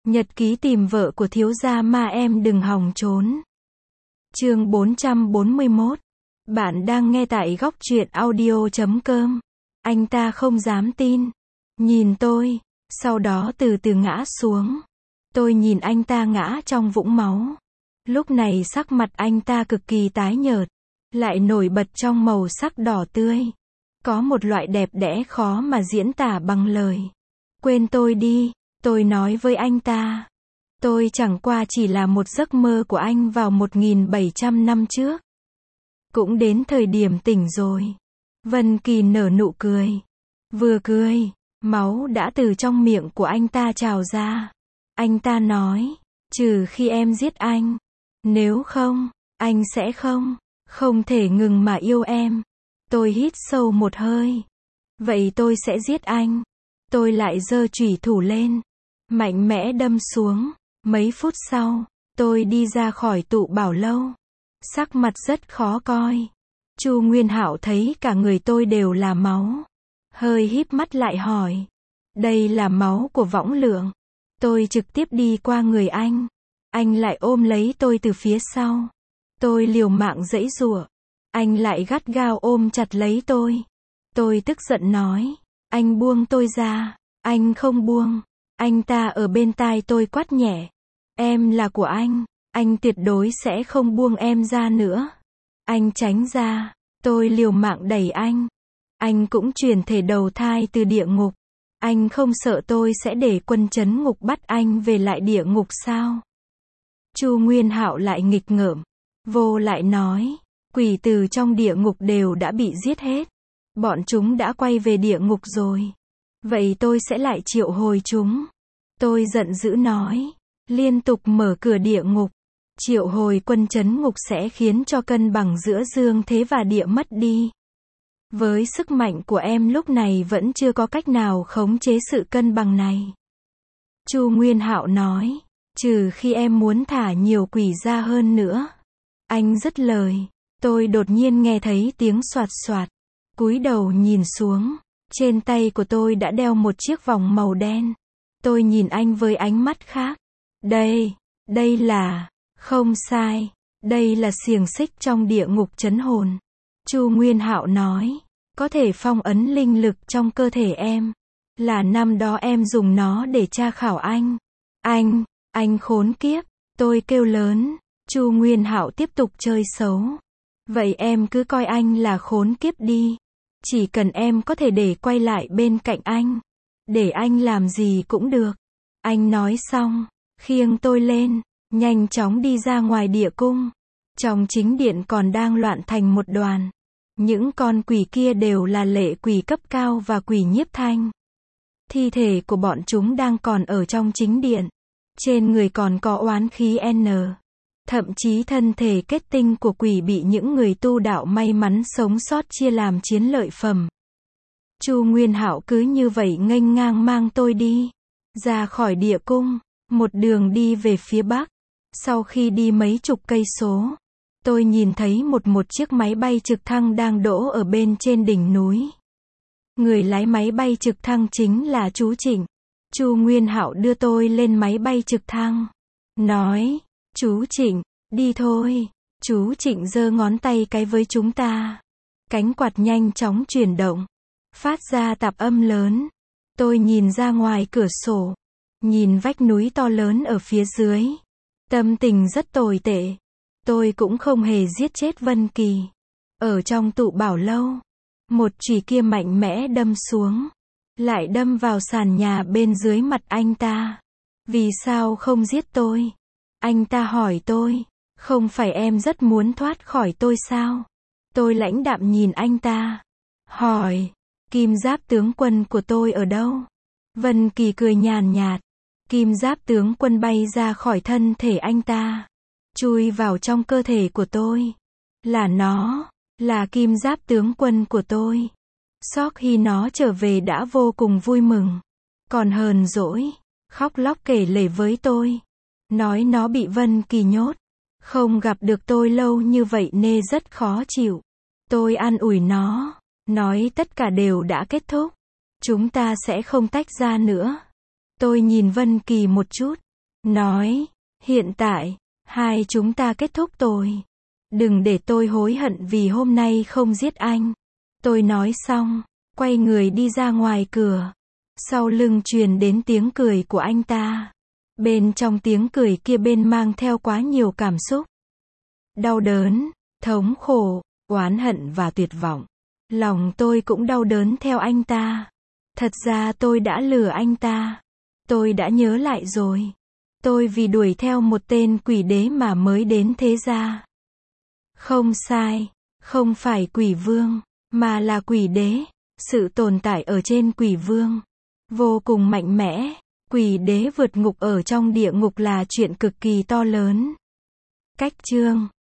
Nhật ký tìm vợ của thiếu gia ma em đừng hòng trốn. Chương 441. Bạn đang nghe tại góc truyện audio.com. Anh ta không dám tin. Nhìn tôi, sau đó từ từ ngã xuống. Tôi nhìn anh ta ngã trong vũng máu. Lúc này sắc mặt anh ta cực kỳ tái nhợt, lại nổi bật trong màu sắc đỏ tươi. Có một loại đẹp đẽ khó mà diễn tả bằng lời. Quên tôi đi, tôi nói với anh ta. Tôi chẳng qua chỉ là một giấc mơ của anh vào 1700 năm trước. Cũng đến thời điểm tỉnh rồi. Vân Kỳ nở nụ cười. Vừa cười, máu đã từ trong miệng của anh ta trào ra. Anh ta nói, trừ khi em giết anh. Nếu không, anh sẽ không thể ngừng mà yêu em. Tôi hít sâu một hơi. Vậy tôi sẽ giết anh. Tôi lại giơ chủy thủ lên, mạnh mẽ đâm xuống. Mấy phút sau, tôi đi ra khỏi tụ bảo lâu. Sắc mặt rất khó coi. Chu Nguyên Hạo thấy cả người tôi đều là máu. Hơi híp mắt lại hỏi. Đây là máu của Võng Lượng. Tôi trực tiếp đi qua người anh. Anh lại ôm lấy tôi từ phía sau. Tôi liều mạng giãy giụa. Anh lại gắt gao ôm chặt lấy tôi. Tôi tức giận nói. Anh buông tôi ra. Anh không buông. Anh ta ở bên tai tôi quát nhẹ. Em là của anh tuyệt đối sẽ không buông em ra nữa. Anh tránh ra. Tôi liều mạng đẩy anh. Anh cũng chuyển thể đầu thai từ địa ngục. Anh không sợ tôi sẽ để quân trấn ngục bắt anh về lại địa ngục sao? Chu Nguyên Hạo lại nghịch ngợm. Vô lại nói. Quỷ từ trong địa ngục đều đã bị giết hết. Bọn chúng đã quay về địa ngục rồi. Vậy tôi sẽ lại triệu hồi chúng. Tôi giận dữ nói. Liên tục mở cửa địa ngục. Triệu hồi quân trấn ngục sẽ khiến cho cân bằng giữa dương thế và địa mất đi. Với sức mạnh của em lúc này vẫn chưa có cách nào khống chế sự cân bằng này. Chu Nguyên Hạo nói. Trừ khi em muốn thả nhiều quỷ ra hơn nữa. Anh dứt lời. Tôi đột nhiên nghe thấy tiếng xoạt xoạt. Cúi đầu nhìn xuống. Trên tay của tôi đã đeo một chiếc vòng màu đen. Tôi nhìn anh với ánh mắt khác. Đây là, không sai, đây là xiềng xích trong địa ngục trấn hồn. Chu Nguyên Hạo nói, có thể phong ấn linh lực trong cơ thể em. Là năm đó em dùng nó để tra khảo anh. Anh khốn kiếp, tôi kêu lớn. Chu Nguyên Hạo tiếp tục chơi xấu. Vậy em cứ coi anh là khốn kiếp đi. Chỉ cần em có thể để quay lại bên cạnh anh. Để anh làm gì cũng được. Anh nói xong, khiêng tôi lên, nhanh chóng đi ra ngoài địa cung. Trong chính điện còn đang loạn thành một đoàn. Những con quỷ kia đều là lệ quỷ cấp cao và quỷ nhiếp thanh. Thi thể của bọn chúng đang còn ở trong chính điện. Trên người còn có oán khí N. Thậm chí thân thể kết tinh của quỷ bị những người tu đạo may mắn sống sót chia làm chiến lợi phẩm. Chu Nguyên Hạo cứ như vậy nghênh ngang mang tôi đi. Ra khỏi địa cung, một đường đi về phía bắc. Sau khi đi mấy chục cây số, tôi nhìn thấy một chiếc máy bay trực thăng đang đỗ ở bên trên đỉnh núi. Người lái máy bay trực thăng chính là chú Trịnh. Chu Nguyên Hạo đưa tôi lên máy bay trực thăng. Nói, chú Trịnh, đi thôi. Chú Trịnh giơ ngón tay cái với chúng ta. Cánh quạt nhanh chóng chuyển động. Phát ra tạp âm lớn. Tôi nhìn ra ngoài cửa sổ. Nhìn vách núi to lớn ở phía dưới. Tâm tình rất tồi tệ. Tôi cũng không hề giết chết Vân Kỳ. Ở trong tụ bảo lâu. Một chùy kia mạnh mẽ đâm xuống. Lại đâm vào sàn nhà bên dưới mặt anh ta. Vì sao không giết tôi? Anh ta hỏi tôi. Không phải em rất muốn thoát khỏi tôi sao? Tôi lãnh đạm nhìn anh ta. Hỏi. Kim giáp tướng quân của tôi ở đâu? Vân Kỳ cười nhàn nhạt. Kim giáp tướng quân bay ra khỏi thân thể anh ta. Chui vào trong cơ thể của tôi. Là nó. Là kim giáp tướng quân của tôi. Sau khi nó trở về đã vô cùng vui mừng. Còn hờn dỗi. Khóc lóc kể lể với tôi. Nói nó bị Vân Kỳ nhốt. Không gặp được tôi lâu như vậy nên rất khó chịu. Tôi an ủi nó. Nói tất cả đều đã kết thúc. Chúng ta sẽ không tách ra nữa. Tôi nhìn Vân Kỳ một chút. nói, hiện tại, hai chúng ta kết thúc tôi. Đừng để tôi hối hận vì hôm nay không giết anh. Tôi nói xong, quay người đi ra ngoài cửa. Sau lưng truyền đến tiếng cười của anh ta. Bên trong tiếng cười kia bên mang theo quá nhiều cảm xúc. Đau đớn, thống khổ, oán hận và tuyệt vọng. Lòng tôi cũng đau đớn theo anh ta. Thật ra tôi đã lừa anh ta. Tôi đã nhớ lại rồi. Tôi vì đuổi theo một tên quỷ đế mà mới đến thế gia. Không sai, không phải quỷ vương, mà là quỷ đế. Sự tồn tại ở trên quỷ vương vô cùng mạnh mẽ. Quỷ đế vượt ngục ở trong địa ngục là chuyện cực kỳ to lớn. Cách chương